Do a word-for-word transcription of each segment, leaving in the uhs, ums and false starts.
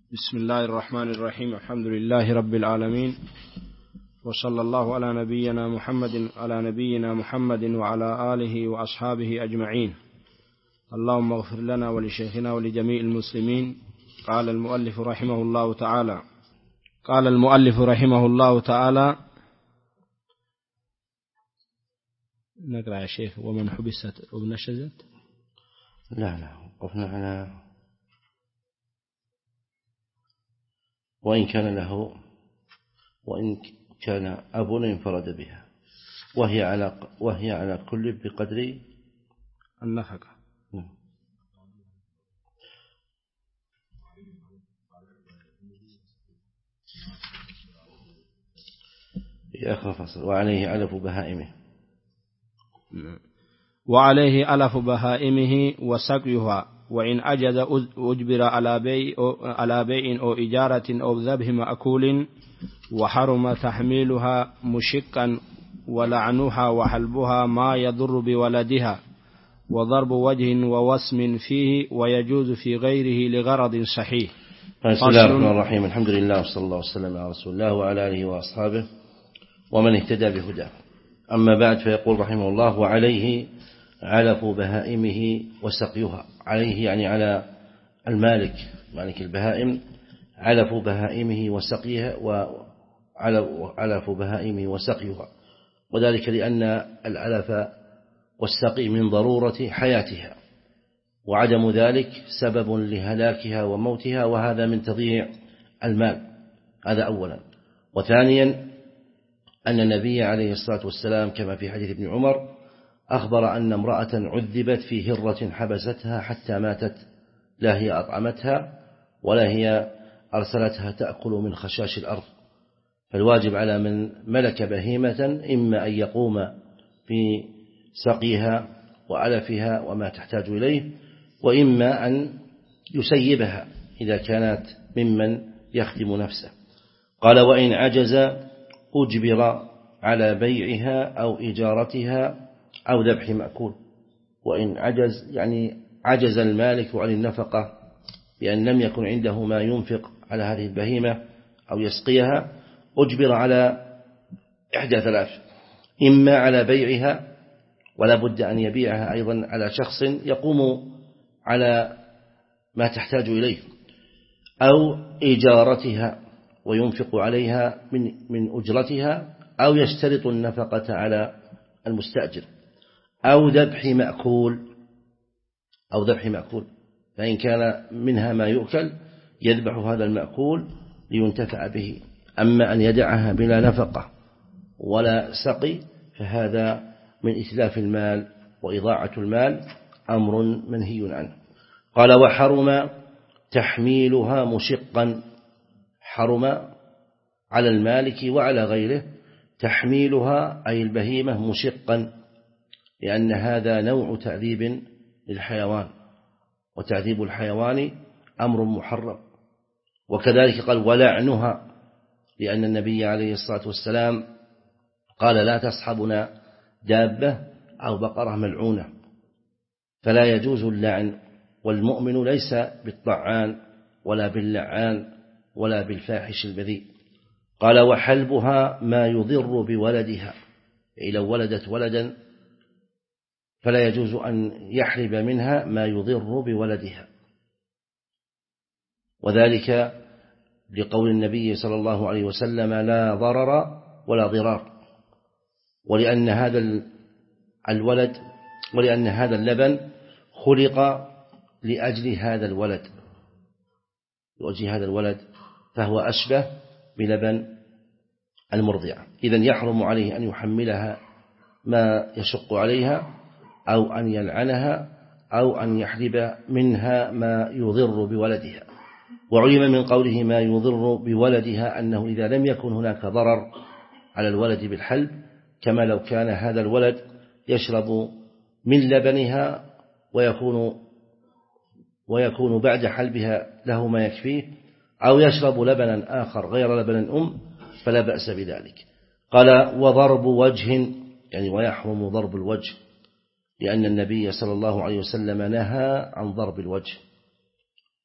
بسم الله الرحمن الرحيم. الحمد لله رب العالمين، وصلى الله على نبينا محمد على نبينا محمد وعلى آله وأصحابه أجمعين. اللهم اغفر لنا ولشيخنا ولجميع المسلمين. قال المؤلف رحمه الله تعالى قال المؤلف رحمه الله تعالى نقرأ يا شيخ: ومن حبست وبنشزت. لا لا وقفنا على وإن كان له وإن كان أب انفرد بها وهي على وهي على كل بقدر النفقة. في آخر فصل: وعليه ألف بهائمه وعليه ألف بهائمه وسقيها، وإن أجز أجبر على بيع على بيع أو إجارة أو ذبح مأكول، وحرم تحميلها مشقا ولعنها وحلبها ما يضر بولدها، وضرب وجه ووسم فيه، ويجوز في غيره لغرض صحيح. بسم الله الرحمن الرحيم. الحمد لله وصلى الله وسلم على رسول الله وعلى آله وأصحابه ومن اهتدى بهداه. أما بعد، فيقول رحمه الله: وعليه علف بهائمه وسقيها. عليه يعني على المالك مالك البهائم علف بهائمه وسقيها وعلف بهائمه وسقيها، وذلك لأن العلف والسقي من ضرورة حياتها، وعدم ذلك سبب لهلاكها وموتها، وهذا من تضييع المال. هذا أولا. وثانيا أن النبي عليه الصلاة والسلام كما في حديث ابن عمر أخبر أن امرأة عذبت في هرة حبستها حتى ماتت، لا هي أطعمتها ولا هي أرسلتها تأكل من خشاش الأرض. فالواجب على من ملك بهيمة إما أن يقوم في سقيها وعلفها وما تحتاج إليه، وإما أن يسيبها إذا كانت ممن يخدم نفسه. قال: وإن عجز أجبر على بيعها أو إجارتها أو ذبح مأكول. وإن عجز يعني عجز المالك عن النفقة بأن لم يكن عنده ما ينفق على هذه البهيمة أو يسقيها، أجبر على إحدى ثلاث: إما على بيعها، ولا بد أن يبيعها أيضا على شخص يقوم على ما تحتاج إليه، أو إجارتها وينفق عليها من من أجرتها، أو يشترط النفقة على المستأجر، أو ذبح مأكول أو ذبح مأكول فإن كان منها ما يؤكل يذبح هذا المأكول لينتفع به. أما أن يدعها بلا نفقة ولا سقي فهذا من إتلاف المال وإضاعة المال، أمر منهي عنه. قال: وحرم تحميلها مشقا. حرم على المالك وعلى غيره تحميلها أي البهيمة مشقا، لأن هذا نوع تعذيب للحيوان، وتعذيب الحيوان أمر محرم. وكذلك قال: ولعنها، لأن النبي عليه الصلاة والسلام قال: لا تصحبنا دابة أو بقرة ملعونة، فلا يجوز اللعن، والمؤمن ليس بالطعان ولا باللعان ولا بالفاحش البذيء. قال: وحلبها ما يضر بولدها، أي لو ولدت ولدا فلا يجوز أن يحلب منها ما يضر بولدها، وذلك لقول النبي صلى الله عليه وسلم: لا ضرر ولا ضرار، ولأن هذا الولد ولأن هذا اللبن خلق لأجل هذا الولد لأجل هذا الولد فهو أشبه بلبن المرضعة. إذن يحرم عليه أن يحملها ما يشق عليها، أو أن يلعنها، أو أن يحلب منها ما يضر بولدها. وعلم من قوله ما يضر بولدها أنه إذا لم يكن هناك ضرر على الولد بالحلب، كما لو كان هذا الولد يشرب من لبنها ويكون ويكون بعد حلبها له ما يكفيه، أو يشرب لبنا آخر غير لبن الأم، فلا بأس بذلك. قال: وضرب وجه، يعني ويحرم ضرب الوجه، لأن النبي صلى الله عليه وسلم نهى عن ضرب الوجه،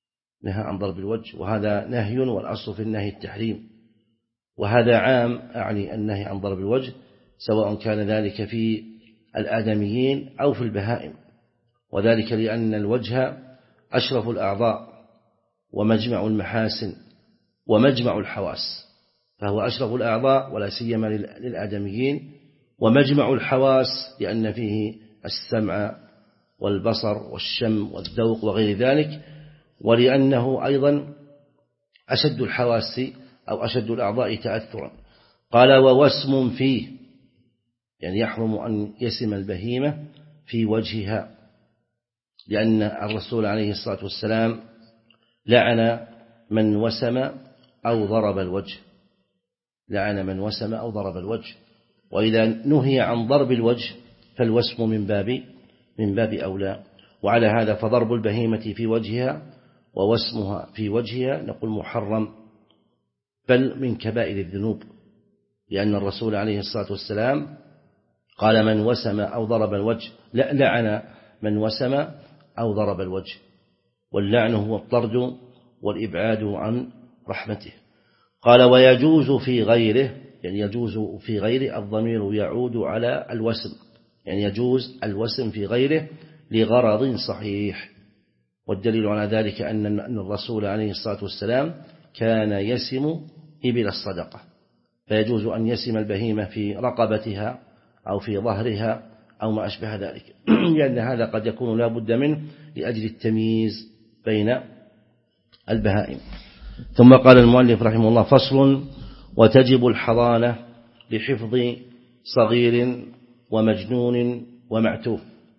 نهى عن ضرب الوجه، وهذا نهي والأصل في النهي التحريم، وهذا عام أعني النهي عن ضرب الوجه، سواء كان ذلك في الآدميين أو في البهائم، وذلك لأن الوجه أشرف الأعضاء ومجمع المحاسن ومجمع الحواس، فهو أشرف الأعضاء ولا سيما للآدميين، ومجمع الحواس لأن فيه السمع والبصر والشم والذوق وغير ذلك، ولأنه أيضا أشد الحواس أو أشد الأعضاء تأثرا. قال ووسم فيه، يعني يحرم أن يسم البهيمة في وجهها، لأن الرسول عليه الصلاة والسلام لعن من وسم أو ضرب الوجه، لعن من وسم أو ضرب الوجه، وإذا نهي عن ضرب الوجه فالوسم من باب من باب أولى. وعلى هذا فضرب البهيمة في وجهها ووسمها في وجهها نقول محرم، بل من كبائر الذنوب، لأن الرسول عليه الصلاة والسلام قال من وسم أو ضرب الوجه، لا لعن من وسم أو ضرب الوجه، واللعن هو الطرد والإبعاد عن رحمته. قال ويجوز في غيره، يعني يجوز في غيره الضمير يعود على الوسم، يعني يجوز الوسم في غيره لغرض صحيح، والدليل على ذلك أن الرسول عليه الصلاة والسلام كان يسم إبل الصدقة، فيجوز أن يسم البهيمة في رقبتها أو في ظهرها أو ما أشبه ذلك، لأن هذا قد يكون لا بد منه لأجل التمييز بين البهائم. ثم قال المؤلف رحمه الله فصل وتجب الحضانة لحفظ صغير ومجنون ومعتوه.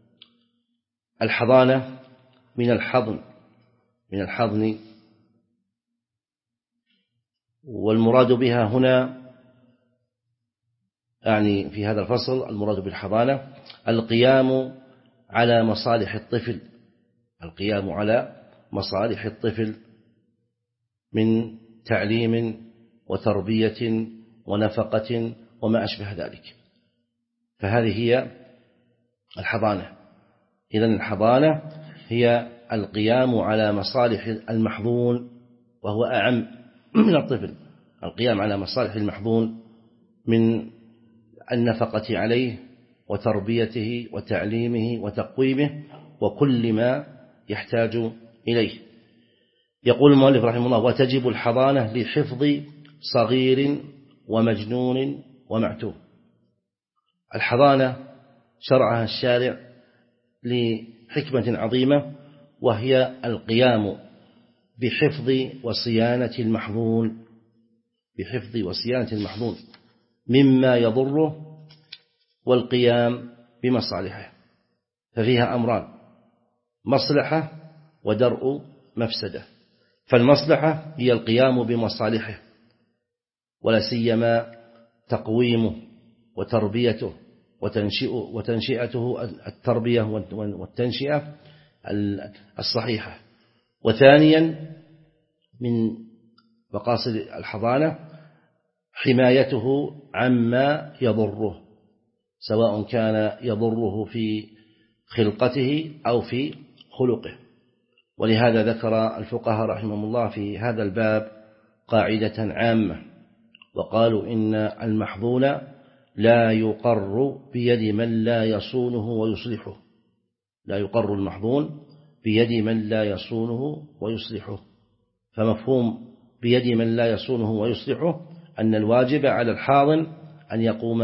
الحضانة من الحضن من الحضن والمراد بها هنا يعني في هذا الفصل المراد بالحضانة القيام على مصالح الطفل، القيام على مصالح الطفل من تعليم وتربية ونفقة وما أشبه ذلك، فهذه هي الحضانة. إذن الحضانة هي القيام على مصالح المحظون، وهو أعم من الطفل، القيام على مصالح المحظون من النفقة عليه وتربيته وتعليمه وتقويمه وكل ما يحتاج إليه. يقول المؤلف رحمه الله وتجب الحضانة لحفظ صغير ومجنون ومعتوه. الحضانة شرعها الشارع لحكمة عظيمة، وهي القيام بحفظ وصيانة المحظون، بحفظ وصيانة المحظون مما يضره والقيام بمصالحه، ففيها أمران: مصلحة ودرء مفسدة. فالمصلحة هي القيام بمصالحه، ولا سيما تقويمه وتربيته وتنشئته التربية والتنشئة الصحيحة. وثانيا من مقاصد الحضانة حمايته عما يضره، سواء كان يضره في خلقته أو في خلقه. ولهذا ذكر الفقهاء رحمهم الله في هذا الباب قاعدة عامة، وقالوا إن المحظون لا يقر بيد من لا يصونه ويصلحه، لا يقر المحظون بيد من لا يصونه ويصلحه. فمفهوم بيد من لا يصونه ويصلحه أن الواجب على الحاضن أن يقوم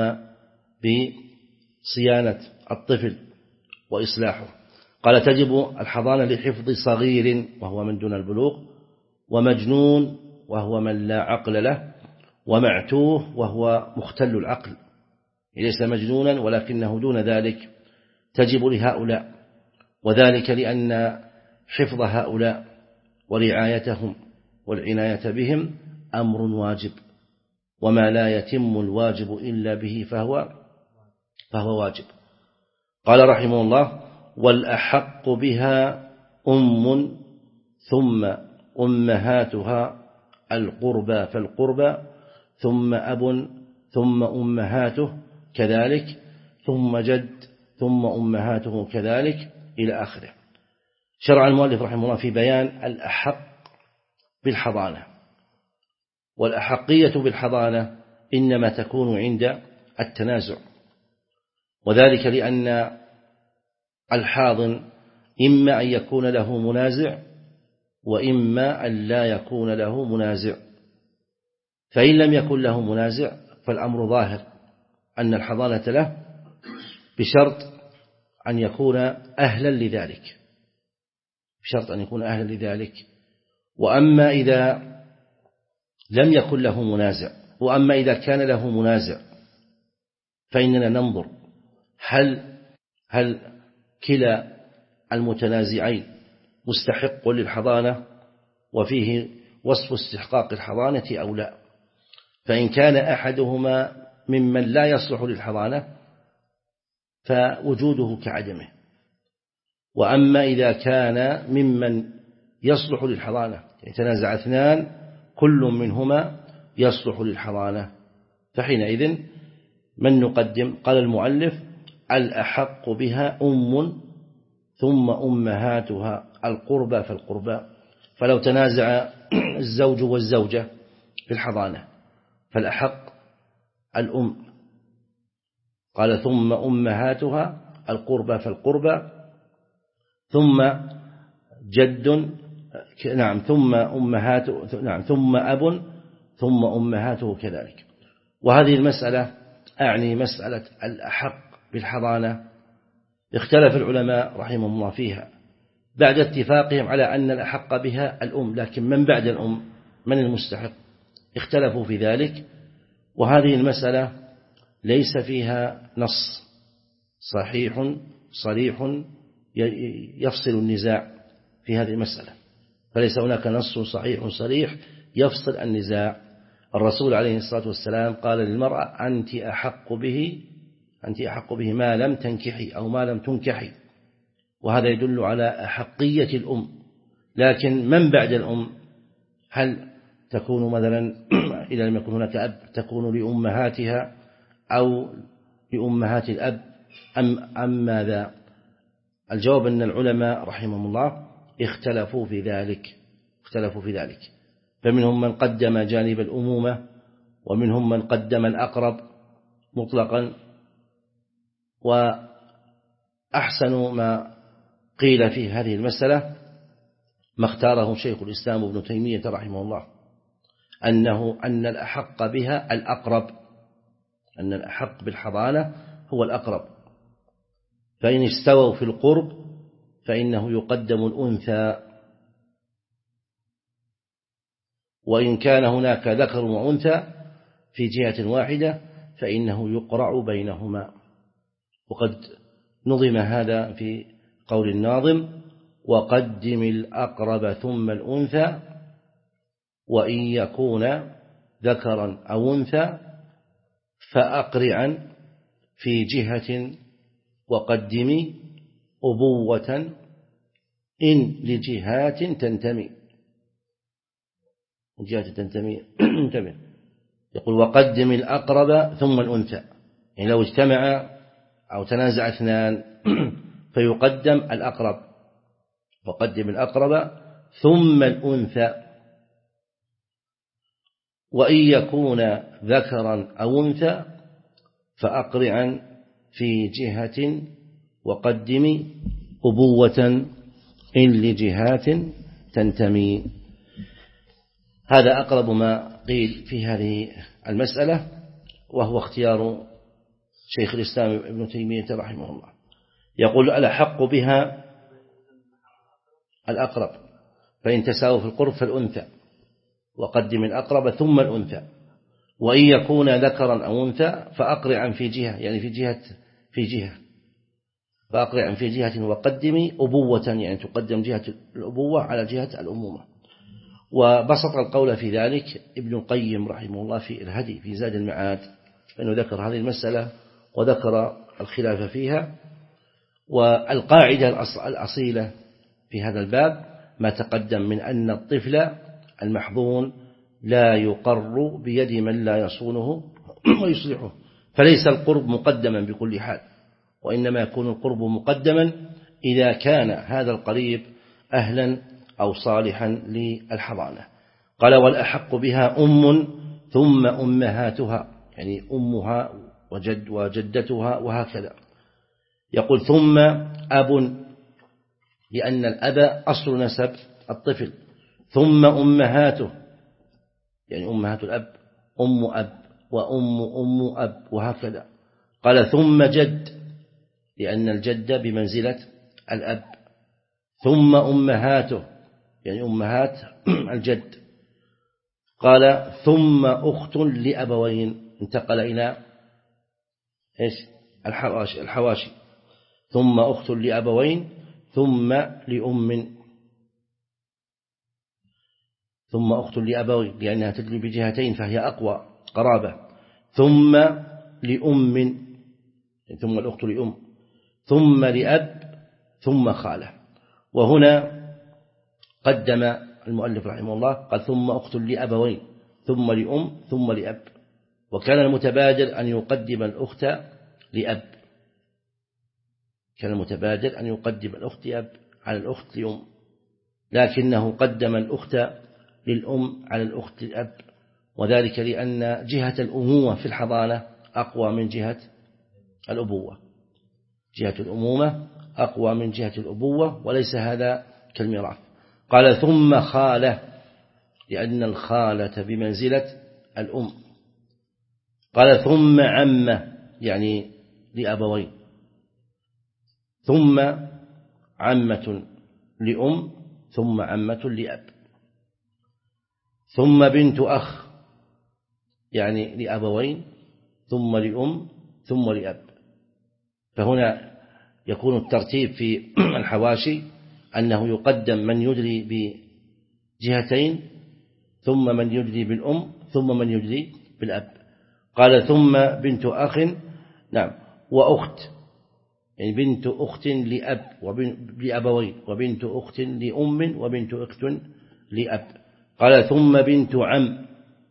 بصيانة الطفل وإصلاحه. قال تجب الحضانة لحفظ صغير وهو من دون البلوغ، ومجنون وهو من لا عقل له، ومعتوه وهو مختل العقل، ليس مجنونا ولكنه دون ذلك، تجب لهؤلاء، وذلك لأن حفظ هؤلاء ورعايتهم والعناية بهم أمر واجب، وما لا يتم الواجب إلا به فهو فهو واجب. قال رحمه الله والأحق بها أم ثم أمهاتها القربى فالقربى، ثم أب ثم أمهاته كذلك، ثم جد ثم أمهاته كذلك إلى آخره. شرع المؤلف رحمه الله في بيان الأحق بالحضانة، والأحقية بالحضانة إنما تكون عند التنازع، وذلك لأن الحاضن إما أن يكون له منازع وإما أن لا يكون له منازع، فإن لم يكن له منازع فالأمر ظاهر أن الحضانة له بشرط أن يكون أهلا لذلك، بشرط أن يكون أهلا لذلك. وأما إذا لم يكن له منازع، وأما إذا كان له منازع فإننا ننظر هل هل كلا المتنازعين مستحق للحضانة وفيه وصف استحقاق الحضانة أو لا. فإن كان أحدهما ممن لا يصلح للحضانة فوجوده كعدمه، وأما إذا كان ممن يصلح للحضانة، يتنازع اثنان كل منهما يصلح للحضانة، فحينئذ من نقدم؟ قال المؤلف الأحق بها أم ثم أمهاتها القربى فالقربى. فلو تنازع الزوج والزوجة في الحضانة فالأحق الأم، قال ثم أمهاتها القربى فالقربى، ثم جد، نعم ثم أمهات، نعم ثم أب، ثم أمهاته كذلك. وهذه المسألة أعني مسألة الأحق بالحضانة اختلف العلماء رحمهم الله فيها بعد اتفاقهم على أن الأحق بها الأم، لكن من بعد الأم من المستحق؟ اختلفوا في ذلك، وهذه المسألة ليس فيها نص صحيح صريح يفصل النزاع في هذه المسألة، فليس هناك نص صحيح صريح يفصل النزاع. الرسول عليه الصلاة والسلام قال للمرأة أنت أحق به، أنت أحق به ما لم تنكحي أو ما لم تنكحي، وهذا يدل على أحقية الأم. لكن من بعد الأم هل تكون مثلا إذا لم يكن هناك أب تكون لأمهاتها أو لأمهات الأب أم, أم ماذا؟ الجواب أن العلماء رحمهم الله اختلفوا في ذلك، اختلفوا في ذلك فمنهم من قدم جانب الأمومة، ومنهم من قدم الأقرب مطلقا. وأحسن ما قيل في هذه المسألة ما اختاره شيخ الإسلام ابن تيمية رحمه الله، أنه أن الأحق بها الأقرب، أن الأحق بالحضانة هو الأقرب، فإن استووا في القرب فإنه يقدم الأنثى، وإن كان هناك ذكر وأنثى في جهة واحدة فإنه يقرع بينهما. وقد نظم هذا في قول الناظم وقدم الأقرب ثم الأنثى وإن يكون ذكرا أو أنثى فأقرعا في جهة وقدم أبوة إن لجهات تنتمي، جهة تنتمي انتبه، يقول وقدم الأقرب ثم الأنثى، يعني لو اجتمع أو تنازع اثنان فيقدم الأقرب، وقدم الأقرب ثم الأنثى، وإن يكون ذكرا أو أنثى فأقرعا في جهة وقدم أبوة إن لجهات تنتمي. هذا أقرب ما قيل في هذه المسألة، وهو اختيار شيخ الإسلام ابن تيمية رحمه الله. يقول الأحق بها الأقرب، فإن تساووا في القرب فالأنثى، وقدم الأقرب ثم الأنثى، وإن يكون ذكرا أو أنثى فأقرعا في جهة، يعني في جهة في جهة فأقرعا في جهة وقدم أبوة، يعني تقدم جهة الأبوة على جهة الأمومة. وبسط القول في ذلك ابن القيم رحمه الله في الهدي في زاد المعاد، فإنه ذكر هذه المسألة وذكر الخلاف فيها. والقاعدة الأصيلة في هذا الباب ما تقدم من أن الطفل المحظون لا يقر بيد من لا يصونه ويصلحه، فليس القرب مقدما بكل حال، وإنما يكون القرب مقدما إذا كان هذا القريب أهلا أو صالحا للحضانة. قال والأحق بها أم ثم أمهاتها، يعني أمها وجد وجدتها وهكذا. يقول ثم أب، لأن الأب أصل نسب الطفل. ثم أمهاته، يعني أمهات الأب، أم أب وأم أم أب وهكذا. قال ثم جد، لأن الجد بمنزلة الأب. ثم أمهاته، يعني أمهات الجد. قال ثم أخت لأبوين، انتقل إلى إيش؟ الحواشي, الحواشي. ثم أخت لأبوين ثم لأم، ثم أخت لأبوين لأنها تدل بجهتين فهي أقوى قرابة. ثم لأم، ثم الأخت لأم، ثم لأب، ثم خالة. وهنا قدم المؤلف رحمه الله قال ثم أخت لأبوين ثم لأم ثم لأب، وكان المتبادر أن يقدم الأخت لأب، كان المتبادر أن يقدم الأخت لأب على الأخت لأم، لكنه قدم الأخت للأم على الأخت للأب، وذلك لأن جهة الأمومة في الحضانة أقوى من جهة الأبوة، جهة الأمومة أقوى من جهة الأبوة، وليس هذا كالميراث. قال ثم خالة، لأن الخالة بمنزلة الأم. قال ثم عمة، يعني لأبوين. ثم عمة لأم ثم عمة لأب. ثم بنت أخ، يعني لأبوين ثم لأم ثم لأب. فهنا يكون الترتيب في الحواشي أنه يقدم من يدري بجهتين ثم من يدري بالأم ثم من يدري بالأب. قال ثم بنت أخ، نعم، وأخت، يعني بنت أخت لأب لأبوين، وبنت أخت لأم، وبنت أخت لأب. قال ثم بنت عم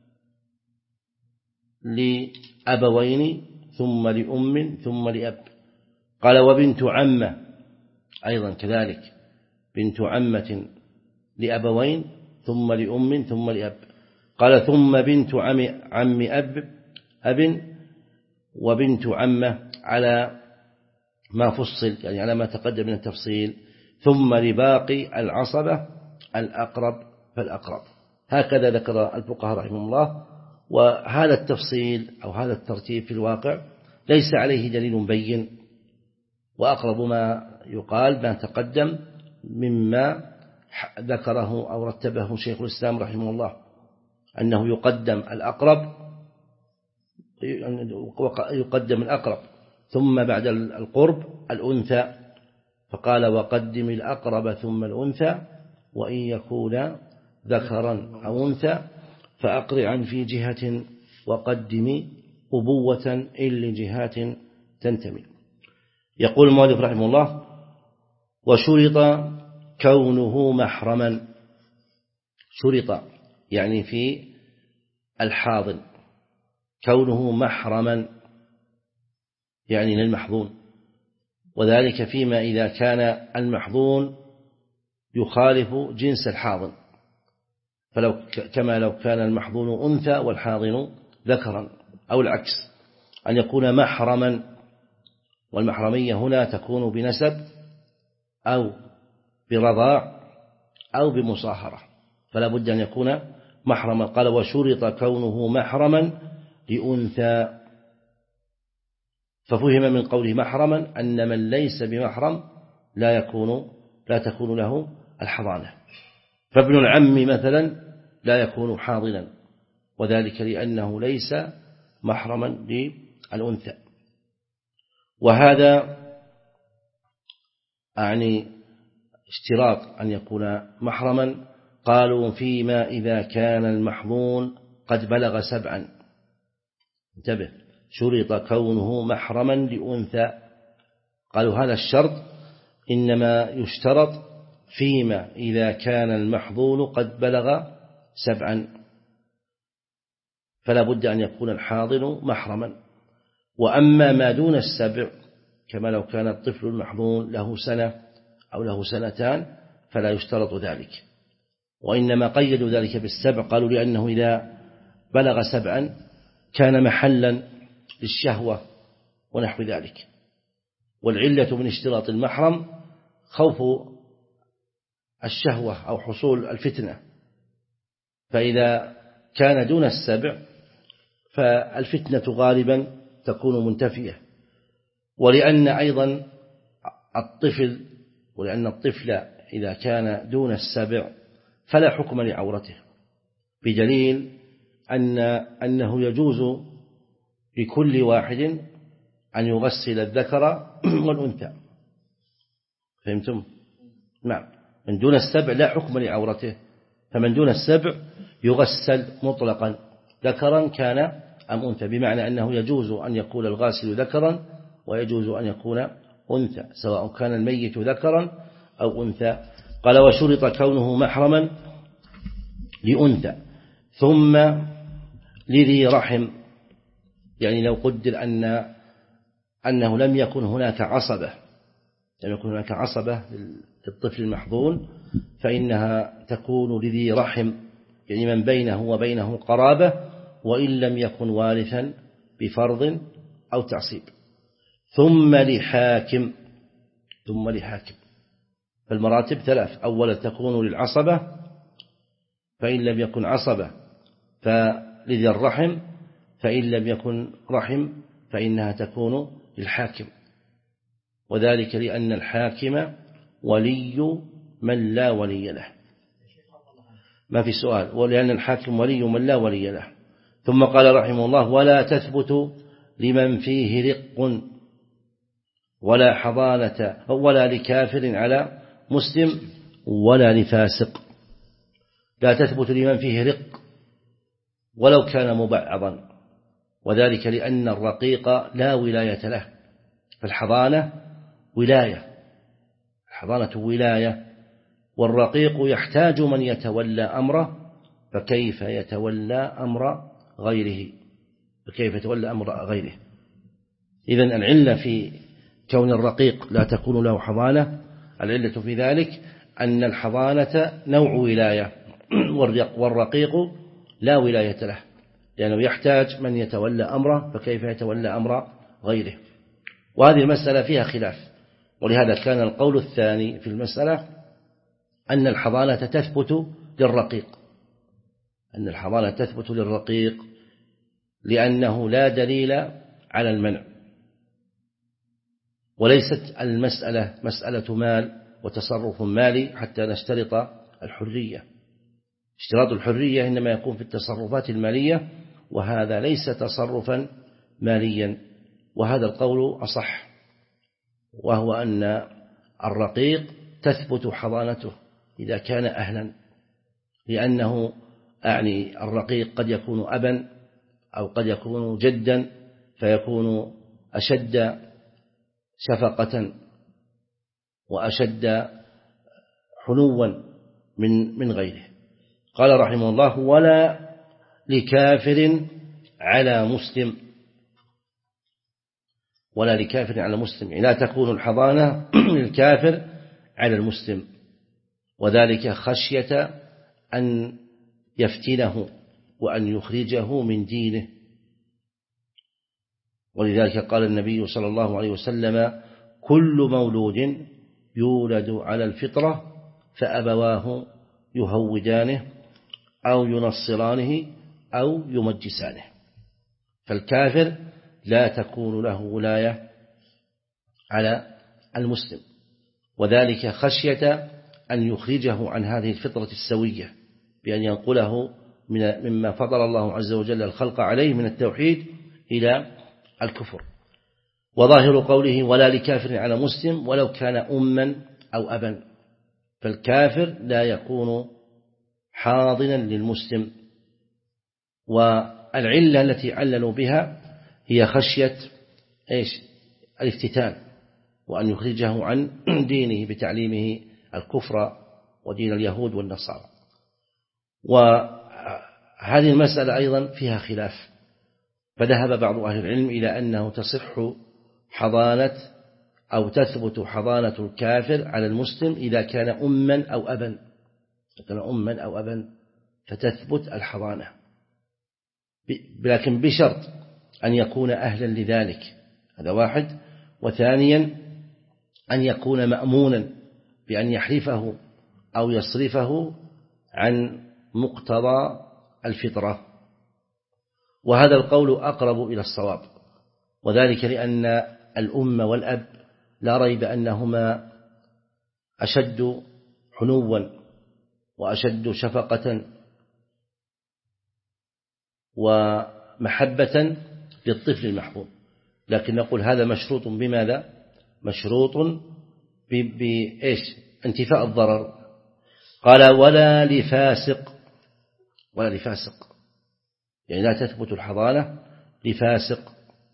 لأبوين ثم لأم ثم لأب. قال وبنت عمة أيضا كذلك، بنت عمة لأبوين ثم لأم ثم لأب. قال ثم بنت عم, عم أب أب وبنت عمة على ما فصل، يعني على ما تقدم من التفصيل. ثم لباقي العصبة الأقرب فالأقرب. هكذا ذكر الفقهاء رحمهم الله. وهذا التفصيل أو هذا الترتيب في الواقع ليس عليه دليل بين، وأقرب ما يقال ما تقدم مما ذكره أو رتبه شيخ الإسلام رحمه الله، أنه يقدم الأقرب، يقدم الأقرب ثم بعد القرب الأنثى، فقال وقدم الأقرب ثم الأنثى وإن يكون ذكرا أو أنثى فأقرعا في جهة وقدم أبوة إن لجهات تنتمي. يقول المؤلف رحمه الله وشرط كونه محرما، شرط يعني في الحاضن، كونه محرما يعني للمحظون، وذلك فيما إذا كان المحظون يخالف جنس الحاضن، فلو كما لو كان المحظون أنثى والحاضن ذكرا، أو العكس أن يكون محرما، والمحرمية هنا تكون بنسب أو برضاع أو بمصاهرة، فلا بد أن يكون محرما. قال وشرط كونه محرما لأنثى، ففهم من قوله محرما أن من ليس بمحرم لا يكون لا تكون له الحضانة، فابن العم مثلا لا يكون حاضنا، وذلك لأنه ليس محرما للأنثى. وهذا يعني اشتراط أن يكون محرما. قالوا فيما إذا كان المحظون قد بلغ سبعا، انتبه، شرط كونه محرما لأنثى. قالوا هذا الشرط إنما يشترط فيما إذا كان المحظون قد بلغ سبعا، فلا بد أن يكون الحاضن محرما. وأما ما دون السبع كما لو كان الطفل المحظون له سنة أو له سنتان فلا يشترط ذلك، وإنما قيدوا ذلك بالسبع، قالوا لأنه إذا بلغ سبعا كان محلا للشهوة ونحو ذلك. والعلة من اشتراط المحرم خوف الشهوة أو حصول الفتنة، فإذا كان دون السبع فالفتنة غالبا تكون منتفية. ولأن أيضا الطفل ولأن الطفل إذا كان دون السبع فلا حكم لعورته، بدليل أن أنه يجوز لكل واحد أن يغسل الذكر والأنثى. فهمتم؟ نعم. من دون السبع لا حكم لعورته، فمن دون السبع يغسل مطلقا ذكرا كان أم أنثى، بمعنى أنه يجوز أن يكون الغاسل ذكرا ويجوز أن يكون أنثى، سواء كان الميت ذكرا أو أنثى. قال وشرط كونه محرما لأنثى ثم لذي رحم، يعني لو قدر أن أنه لم يكن هناك عصبة لم يكن هناك عصبة للطفل المحظون فإنها تكون لذي رحم، يعني من بينه وبينه قرابة، وإن لم يكن وارثا بفرض أو تعصيب. ثم لحاكم ثم لحاكم فالمراتب ثلاث: أولا تكون للعصبة، فإن لم يكن عصبة فلذي الرحم، فإن لم يكن رحم فإنها تكون للحاكم، وذلك لأن الحاكم ولي من لا ولي له، ما في سؤال، ولأن الحاكم ولي من لا ولي له. ثم قال رحمه الله: ولا تثبت لمن فيه رق ولا حضانة ولا لكافر على مسلم ولا لفاسق. لا تثبت لمن فيه رق ولو كان مبعضا، وذلك لأن الرقيق لا ولاية له، فالحضانة ولاية الحضانة ولاية والرقيق يحتاج من يتولى أمره، فكيف يتولى أمر غيره فكيف يتولى أمر غيره إذن العلة في كون الرقيق لا تكون له حضانة، العلة في ذلك أن الحضانة نوع ولاية والرقيق لا ولاية له، لأنه يحتاج من يتولى أمره، فكيف يتولى أمر غيره. وهذه المسألة فيها خلاف، ولهذا كان القول الثاني في المسألة أن الحضانة تثبت للرقيق أن الحضانة تثبت للرقيق لأنه لا دليل على المنع، وليست المسألة مسألة مال وتصرف مالي حتى نشترط الحرية. اشتراط الحرية إنما يكون في التصرفات المالية، وهذا ليس تصرفا ماليا، وهذا القول أصح، وهو أن الرقيق تثبت حضانته إذا كان أهلا، لأنه أعني الرقيق قد يكون أبا أو قد يكون جدا، فيكون أشد شفقة وأشد حنوا من من غيره. قال رحمه الله: ولا لكافر على مسلم ولا لكافر على مسلم لا تكون الحضانة للكافر على المسلم، وذلك خشية أن يفتنه وأن يخرجه من دينه. ولذلك قال النبي صلى الله عليه وسلم: كل مولود يولد على الفطرة فأبواه يهودانه أو ينصرانه أو يمجسانه. فالكافر لا تكون له ولاية على المسلم، وذلك خشية أن يخرجه عن هذه الفطرة السوية بأن ينقله مما فضل الله عز وجل الخلق عليه من التوحيد إلى الكفر. وظاهر قوله: ولا لكافر على مسلم ولو كان أما أو أبا، فالكافر لا يكون حاضنا للمسلم. والعلة التي عللوا بها هي خشية إيش؟ الافتتان، وأن يخرجه عن دينه بتعليمه الكفر ودين اليهود والنصارى. وهذه المسألة أيضا فيها خلاف، فذهب بعض أهل العلم إلى أنه تصح حضانة أو تثبت حضانة الكافر على المسلم إذا كان أما أو أبا، كان أما أو أبا فتثبت الحضانة، لكن بشرط أن يكون أهلا لذلك، هذا واحد. وثانيا أن يكون مأمونا بأن يحرفه أو يصرفه عن مقتضى الفطرة. وهذا القول أقرب إلى الصواب، وذلك لأن الأم والأب لا ريب أنهما أشد حنوا وأشد شفقة ومحبة للطفل المحبوب، لكن نقول هذا مشروط بماذا؟ مشروط بإيش؟ انتفاء الضرر. قال ولا لفاسق، ولا لفاسق يعني لا تثبت الحضانة لفاسق.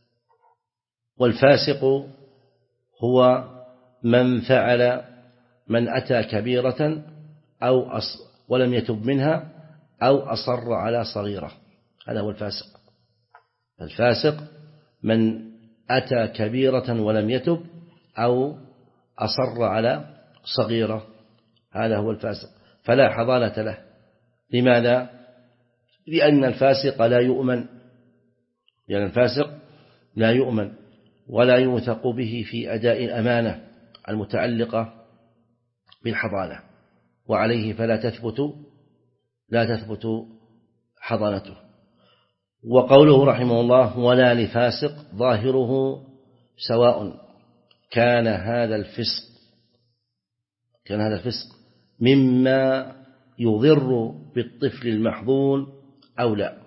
والفاسق هو من فعل من أتى كبيرة أو أص ولم يتب منها أو أصر على صغيرة، هذا هو الفاسق. الفاسق من أتى كبيرة ولم يتب أو أصر على صغيرة، هذا هو الفاسق، فلا حضانة له. لماذا؟ لأن الفاسق لا يؤمن، لأن الفاسق لا يؤمن ولا يوثق به في أداء الأمانة المتعلقة بالحضانة، وعليه فلا تثبت لا تثبت حضانته. وقوله رحمه الله ولا لفاسق ظاهره سواء كان هذا الفسق كان هذا الفسق مما يضر بالطفل المحظون أو لا.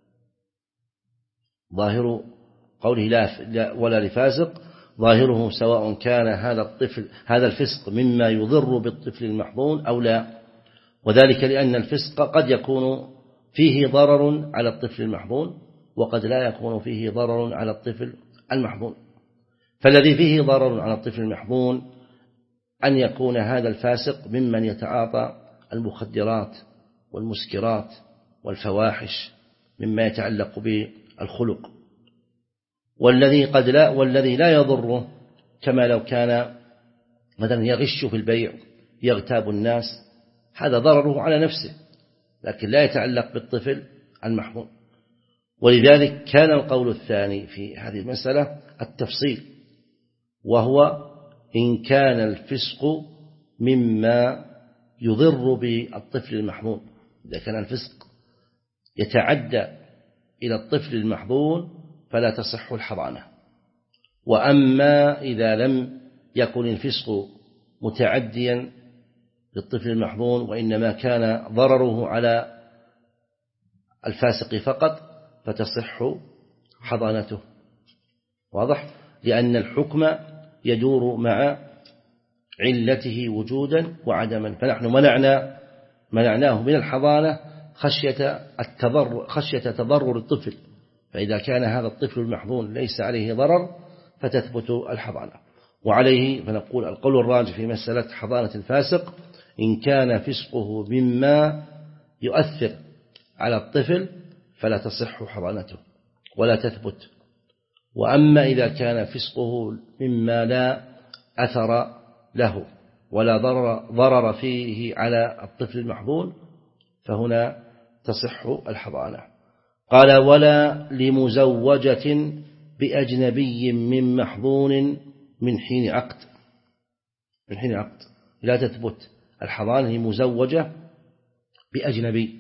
ظاهر قوله لا ولا لفاسق ظاهره سواء كان هذا الطفل هذا الفسق مما يضر بالطفل المحظون أو لا، وذلك لأن الفسق قد يكون فيه ضرر على الطفل المحظون وقد لا يكون فيه ضرر على الطفل المحظون. فالذي فيه ضرر على الطفل المحظون أن يكون هذا الفاسق ممن يتعاطى المخدرات والمسكرات والفواحش مما يتعلق بالخلق، والذي قد لا والذي لا يضره كما لو كان مثلا يغش في البيع يغتاب الناس، هذا ضرره على نفسه لكن لا يتعلق بالطفل المحظون. ولذلك كان القول الثاني في هذه المسألة التفصيل، وهو إن كان الفسق مما يضر بالطفل المحظون، إذا كان الفسق يتعدى إلى الطفل المحظون فلا تصح الحضانة. وأما إذا لم يكن الفسق متعديا للطفل المحظون وإنما كان ضرره على الفاسق فقط فتصح حضانته. واضح؟ لأن الحكم يدور مع علته وجودا وعدما، فنحن منعنا منعناه من الحضانة خشية التضرر خشية تضرر الطفل، فإذا كان هذا الطفل المحظون ليس عليه ضرر فتثبت الحضانة. وعليه فنقول القول الراجح في مسألة حضانة الفاسق إن كان فسقه مما يؤثر على الطفل فلا تصح حضانته ولا تثبت. وأما إذا كان فسقه مما لا أثر له ولا ضرر, ضرر فيه على الطفل المحظون فهنا تصح الحضانة. قال ولا لمزوجة بأجنبي من محظون من حين عقد من حين عقد لا تثبت الحضانة لمزوجة بأجنبي.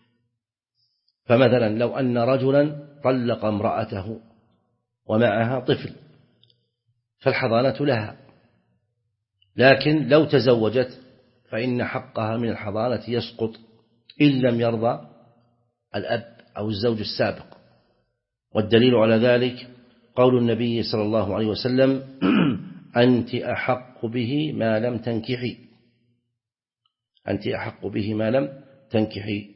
فمثلا لو أن رجلا طلق امرأته ومعها طفل فالحضانة لها، لكن لو تزوجت فإن حقها من الحضانة يسقط إن لم يرضى الأب أو الزوج السابق. والدليل على ذلك قول النبي صلى الله عليه وسلم أنت أحق به ما لم تنكحي أنت أحق به ما لم تنكحي.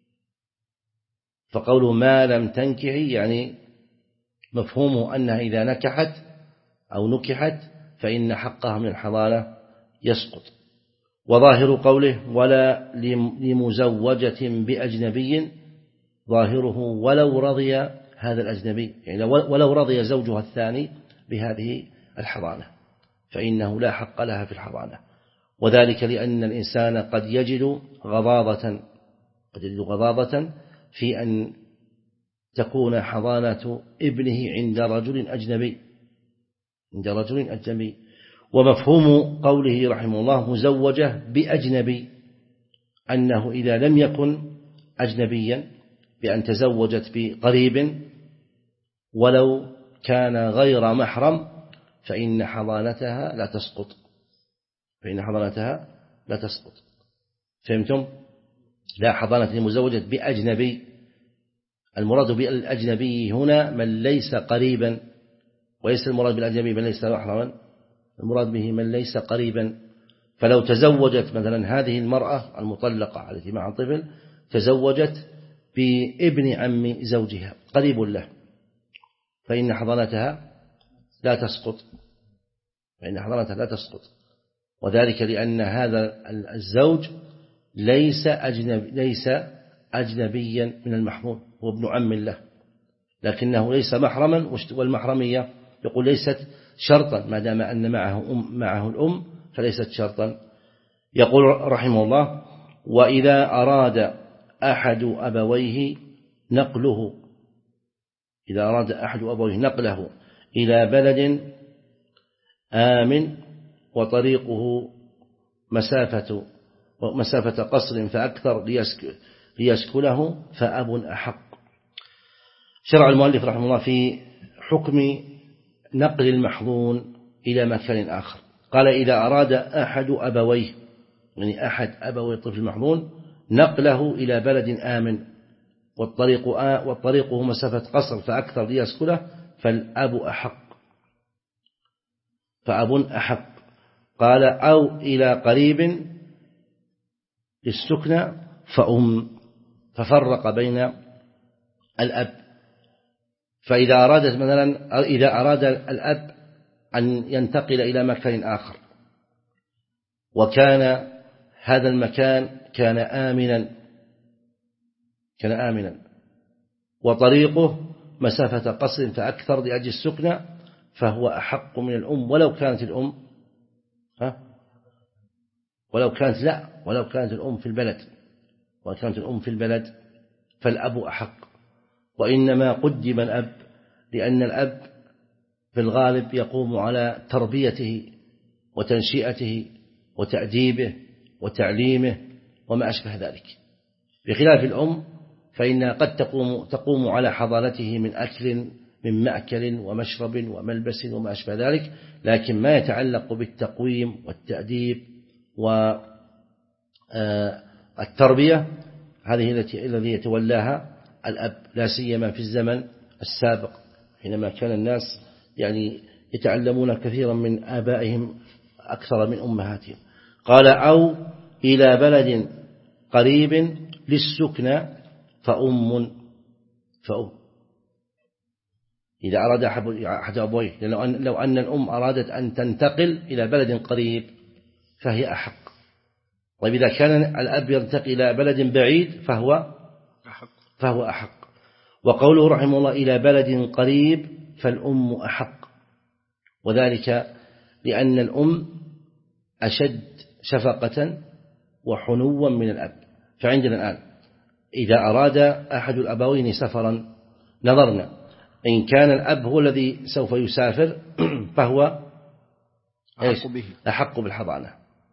فقوله ما لم تنكحي يعني مفهومه أنها إذا نكحت أو نكحت فإن حقها من الحضانة يسقط. وظاهر قوله ولا لمزوجة بأجنبي ظاهره ولو رضي هذا الأجنبي، يعني ولو رضي زوجها الثاني بهذه الحضانة فإنه لا حق لها في الحضانة. وذلك لأن الإنسان قد يجد غضاضة قد يجد غضاضة في أن تكون حضانة ابنه عند رجل أجنبي عند رجل أجنبي ومفهوم قوله رحمه الله مزوجة بأجنبي أنه إذا لم يكن أجنبيا بأن تزوجت بقريب ولو كان غير محرم فإن حضانتها لا تسقط فإن حضانتها لا تسقط فهمتم؟ لا حضانة مزوجة بأجنبي المراد بالأجنبي هنا من ليس قريبا وليس المراد بالأجنبي من ليس محرما المراد به من ليس قريبا فلو تزوجت مثلا هذه المرأة المطلقة التي مع طفل تزوجت بابن عم زوجها قريب له فإن حضانتها لا تسقط فإن حضانتها لا تسقط وذلك لأن هذا الزوج ليس أجنبي ليس أجنبيا من المحمول هو ابن عم له لكنه ليس محرما والمحرمية يقول ليست شرطا ما دام أن معه أم معه الأم فليست شرطا يقول رحمه الله وإذا أراد أحد أبويه نقله إذا أراد أحد أبويه نقله إلى بلد آمن وطريقه مسافة مسافة قصر فأكثر ليسكنه فأب أحق شرع المؤلف رحمه الله في حكم نقل المحظون إلى مكان آخر قال إذا أراد أحد أبويه يعني أحد أبوي الطفل المحظون نقله إلى بلد آمن والطريق والطريقه مسافة قصر فأكثر ليسكنه فالأب أحق فأب أحق قال أو إلى قريب للسكنى فأم ففرق بين الأب فإذا أراد مثلا إذا أراد الأب أن ينتقل إلى مكان آخر وكان هذا المكان كان آمنا كان آمنا وطريقه مسافة قصر فأكثر لأجل السكنى فهو أحق من الأم ولو كانت الأم ها ولو كانت لا ولو كانت الأم في البلد ولو كانت الأم في البلد فالأب أحق وإنما قدم الأب لأن الأب في الغالب يقوم على تربيته وتنشئته وتأديبه وتعليمه وما أشبه ذلك بخلاف الأم فإنها قد تقوم, تقوم على حضانته من أكل من مأكل ومشرب وملبس وما أشبه ذلك لكن ما يتعلق بالتقويم والتأديب والتربية هذه التي الذي يتولاها الأب لا سيما في الزمن السابق حينما كان الناس يعني يتعلمون كثيرا من آبائهم أكثر من أمهاتهم قال أو إلى بلد قريب للسكنى فأم فأم إذا أراد أحد أبويه لو أن الأم أرادت أن تنتقل إلى بلد قريب فهي أحق طيب إذا كان الأب ينتقل إلى بلد بعيد فهو أحق فهو أحق وقوله رحمه الله إلى بلد قريب فالأم أحق وذلك لأن الأم أشد شفقة وحنوا من الأب فعندنا الآن إذا أراد أحد الأبوين سفرا نظرنا إن كان الأب هو الذي سوف يسافر فهو أحق, به. أحق بالحضانة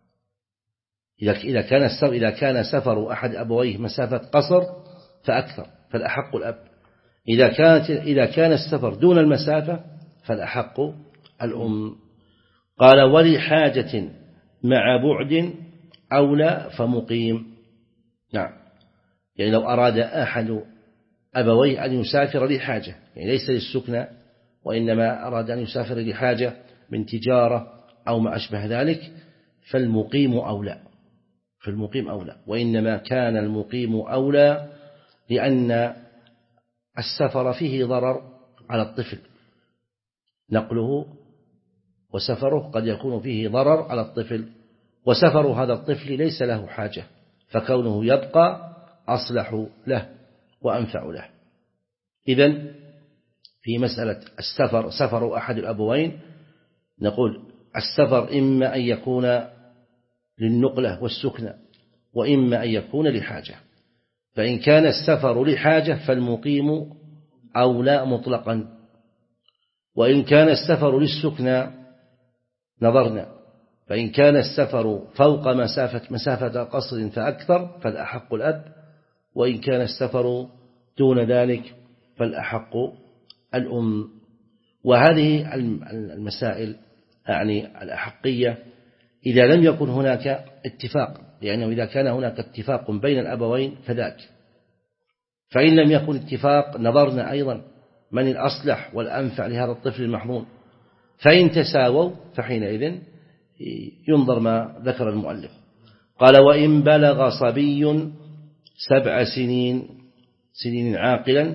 إذا كان إذا كان سفر أحد أبويه مسافة قصر فأكثر فالأحق الأب إذا كانت إذا كان السفر دون المسافة فالأحق الأم قال ولحاجة مع بعد أولى فمقيم نعم يعني لو أراد أحد أبويه أن يسافر لحاجة يعني ليس للسكنى وإنما أراد أن يسافر لحاجة من تجارة أو ما أشبه ذلك فالمقيم أولى فالمقيم أولى وإنما كان المقيم أولى لأن السفر فيه ضرر على الطفل نقله وسفره قد يكون فيه ضرر على الطفل وسفر هذا الطفل ليس له حاجة فكونه يبقى أصلح له وأنفع له إذن في مسألة السفر سفر أحد الأبوين نقول السفر إما أن يكون للنقلة والسكنة، وإما أن يكون لحاجة. فإن كان السفر لحاجة فالمقيم أولى مطلقا، وإن كان السفر للسكنى نظرنا، فإن كان السفر فوق مسافة مسافة قصر فأكثر فالأحق الأب، وإن كان السفر دون ذلك فالأحق الأم. وهذه المسائل يعني الأحقية إذا لم يكن هناك اتفاق، لأنه إذا كان هناك اتفاق بين الأبوين فذاك، فإن لم يكن اتفاق نظرنا أيضا من الأصلح والأنفع لهذا الطفل المحظون، فإن تساووا فحينئذ ينظر ما ذكر المؤلف. قال: وإن بلغ صبي سبع سنين سنين عاقلا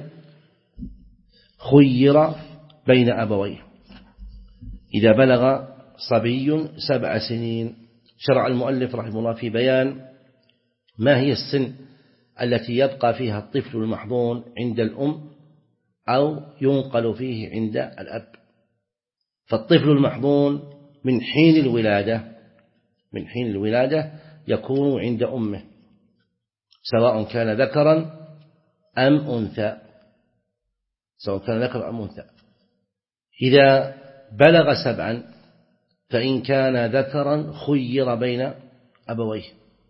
خير بين أبويه. إذا بلغ صبي سبع سنين، شرع المؤلف رحمه الله في بيان ما هي السن التي يبقى فيها الطفل المحظون عند الأم أو ينقل فيه عند الأب. فالطفل المحظون من حين الولادة من حين الولادة يكون عند أمه، سواء كان ذكرا أم أنثى سواء كان ذكر أم أنثى. إذا بلغ سبعا فإن كان ذكرا خير بين أبويه،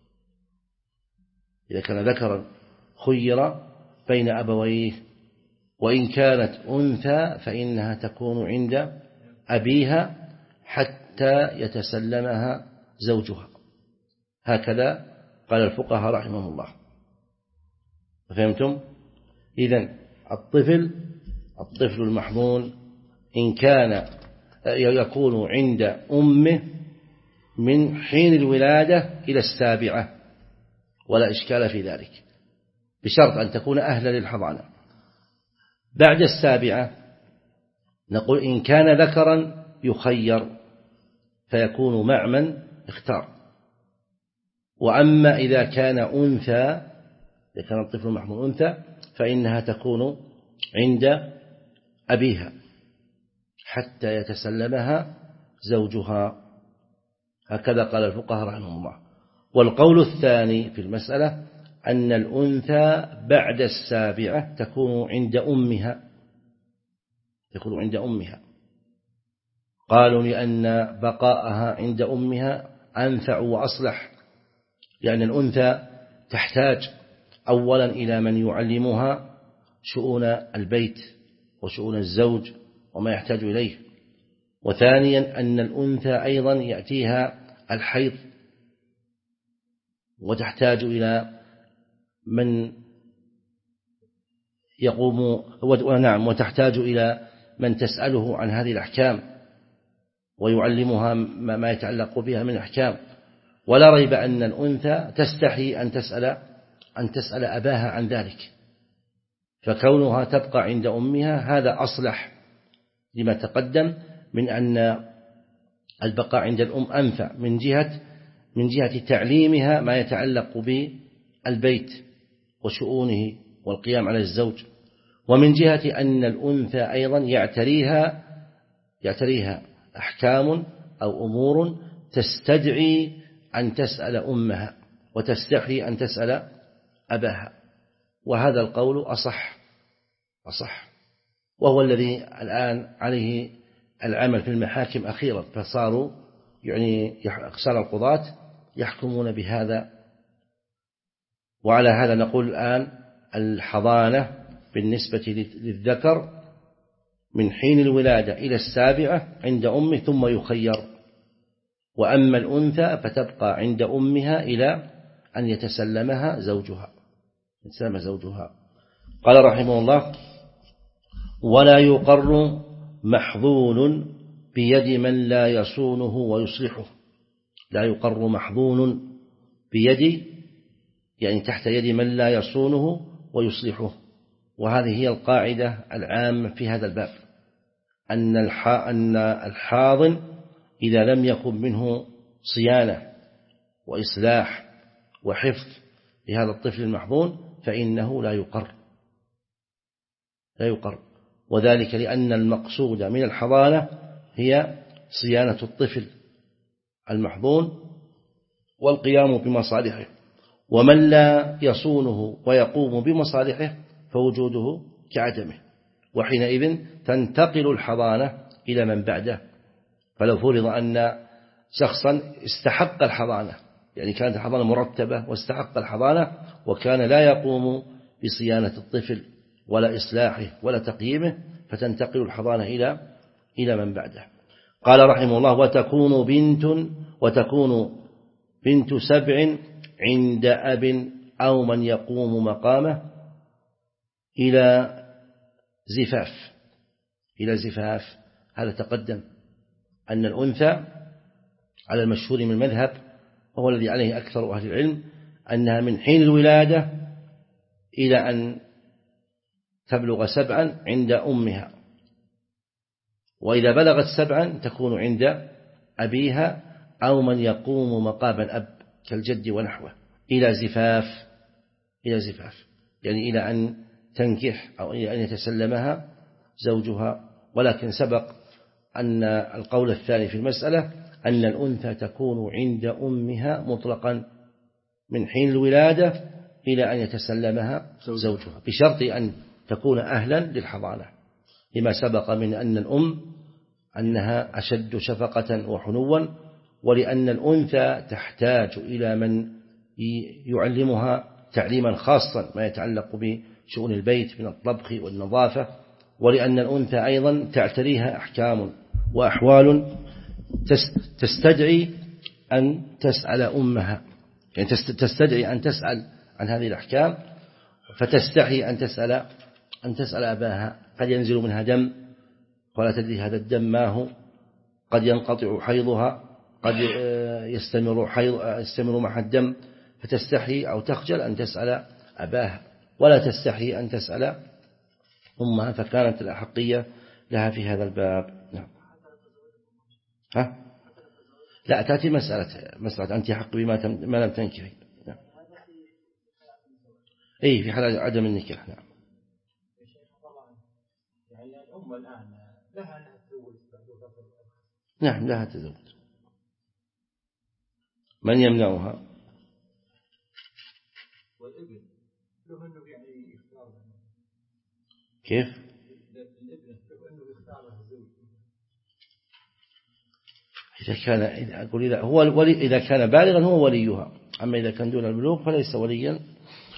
إذا كان ذكرا خير بين أبويه، وإن كانت أنثى فإنها تكون عند أبيها حتى يتسلمها زوجها. هكذا قال الفقهاء رحمهم الله. فهمتم؟ إذن الطفل الطفل المحظون إن كان يكون عند أمه من حين الولادة إلى السابعة، ولا إشكال في ذلك، بشرط أن تكون أهلا للحضانة. بعد السابعة نقول إن كان ذكرا يخير فيكون مع من اختار، وأما إذا كان أنثى إذا كان الطفل المحظون أنثى فإنها تكون عند أبيها حتى يتسلمها زوجها. هكذا قال الفقهاء رحمهم الله. والقول الثاني في المسألة أن الأنثى بعد السابعة تكون عند أمها تكون عند أمها قالوا لأن بقاءها عند أمها أنفع وأصلح، لأن الأنثى تحتاج أولا إلى من يعلمها شؤون البيت وشؤون الزوج وما يحتاج إليه، وثانيا أن الأنثى أيضا يأتيها الحيض وتحتاج إلى من يقوم ونعم وتحتاج إلى من تسأله عن هذه الأحكام ويعلمها ما يتعلق بها من الأحكام. ولا ريب أن الأنثى تستحي أن تسأل أن تسأل أباها عن ذلك، فكونها تبقى عند أمها هذا أصلح لما تقدم من أن البقاء عند الأم أنفع من جهة من جهة تعليمها ما يتعلق بالبيت وشؤونه والقيام على الزوج، ومن جهة أن الأنثى أيضا يعتريها يعتريها أحكام أو أمور تستدعي أن تسأل أمها وتستحي أن تسأل أباها. وهذا القول أصح أصح وهو الذي الآن عليه العمل في المحاكم أخيرا، فصاروا يعني صار القضاة يحكمون بهذا. وعلى هذا نقول الآن الحضانة بالنسبة للذكر من حين الولادة إلى السابعة عند أمه ثم يخير، وأما الأنثى فتبقى عند أمها إلى أن يتسلمها زوجها يتسلم زوجها. قال رحمه الله: ولا يقر محظون بيد من لا يصونه ويصلحه. لا يقر محظون بيد يعني تحت يد من لا يصونه ويصلحه. وهذه هي القاعدة العامة في هذا الباب، أن الحاضن إذا لم يكن منه صيانة وإصلاح وحفظ لهذا الطفل المحظون فإنه لا يقر لا يقر وذلك لأن المقصود من الحضانة هي صيانة الطفل المحظون والقيام بمصالحه، ومن لا يصونه ويقوم بمصالحه فوجوده كعدمه، وحينئذ تنتقل الحضانة إلى من بعده. فلو فرض أن شخصا استحق الحضانة، يعني كانت الحضانة مرتبة واستحق الحضانة، وكان لا يقوم بصيانة الطفل ولا إصلاحه ولا تقييمه، فتنتقل الحضانة إلى إلى من بعده. قال رحمه الله: وتكون بنت وتكون بنت سبع عند أب أو من يقوم مقامه إلى زفاف. إلى زفاف هذا تقدم أن الأنثى على المشهور من المذهب، وهو الذي عليه أكثر أهل العلم، أنها من حين الولادة إلى أن تبلغ سبعا عند أمها، وإذا بلغت سبعا تكون عند أبيها أو من يقوم مقام الأب كالجد ونحوه إلى زفاف. إلى زفاف يعني إلى أن تنكح أو إلى أن يتسلمها زوجها. ولكن سبق أن القول الثاني في المسألة أن الأنثى تكون عند أمها مطلقا من حين الولادة إلى أن يتسلمها زوجها، بشرط أن تكون أهلا للحضانة، لما سبق من أن الأم أنها أشد شفقة وحنوا، ولأن الأنثى تحتاج إلى من يعلمها تعليما خاصا ما يتعلق بشؤون البيت من الطبخ والنظافة، ولأن الأنثى أيضا تعتريها أحكام وأحوال تستدعي أن تسأل أمها، يعني تستدعي أن تسأل عن هذه الأحكام، فتستحي أن تسأل أن تسأل أباها. قد ينزل منها دم ولا تدري هذا الدم ما هو، قد ينقطع حيضها، قد يستمر حيض يستمر مع الدم، فتستحي أو تخجل أن تسأل أباها، ولا تستحي أن تسأل أمها، فكانت الأحقية لها في هذا الباب. نعم. ها؟ لا، تأتي مسألة مسألة أنت حق بما ما لم تنكحي. نعم. أي في حال عدم النكاح. نعم. يعني الأم الآن لها أنها تزوج. نعم لها تزوج. من يمنعها؟ والابن له أنه يعني يختار. كيف؟ الابن له أنه يختار الزوج. إذا كان أقول إذا هو الولي إذا كان بالغا هو وليها، أما إذا كان دون البلوغ فليس وليا